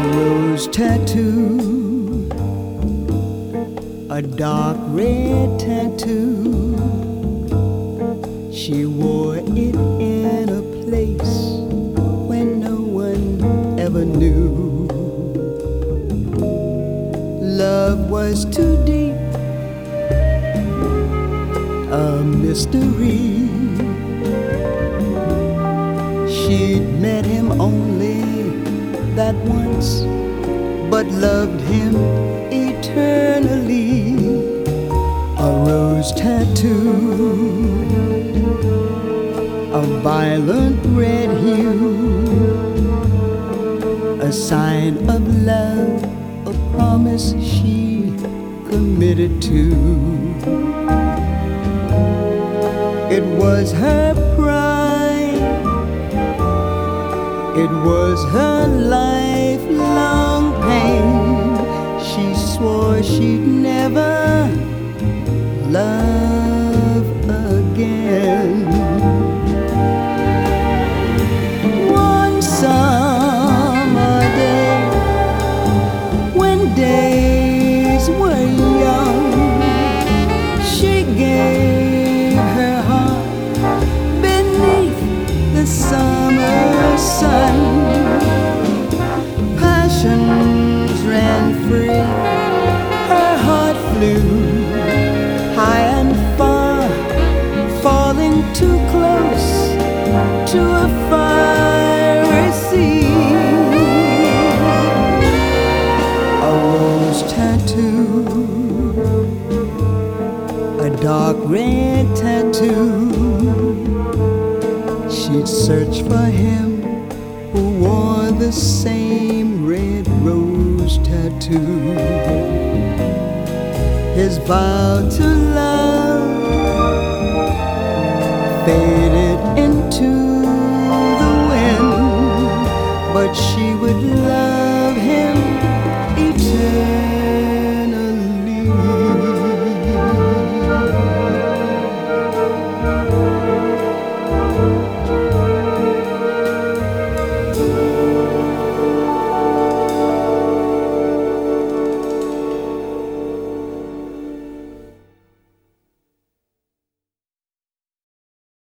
rose tattoo, a dark red tattoo. She wore it in a place where no one ever knew. Love was too deep, a mystery. She'd met him only that once, but loved him eternally. A rose tattoo, a violent red hue, a sign of love, a promise she committed to. It was her pride, it was her lifelong pain. She swore she'd never love again. One summer day, when days were young, she gave her heart beneath the summer sun. Passions ran free, her heart flew high and far, falling too close to a fiery sea. A rose tattoo, a dark red tattoo. She'd search for him who wore the same red rose tattoo. His vow to love faded into the wind, but she would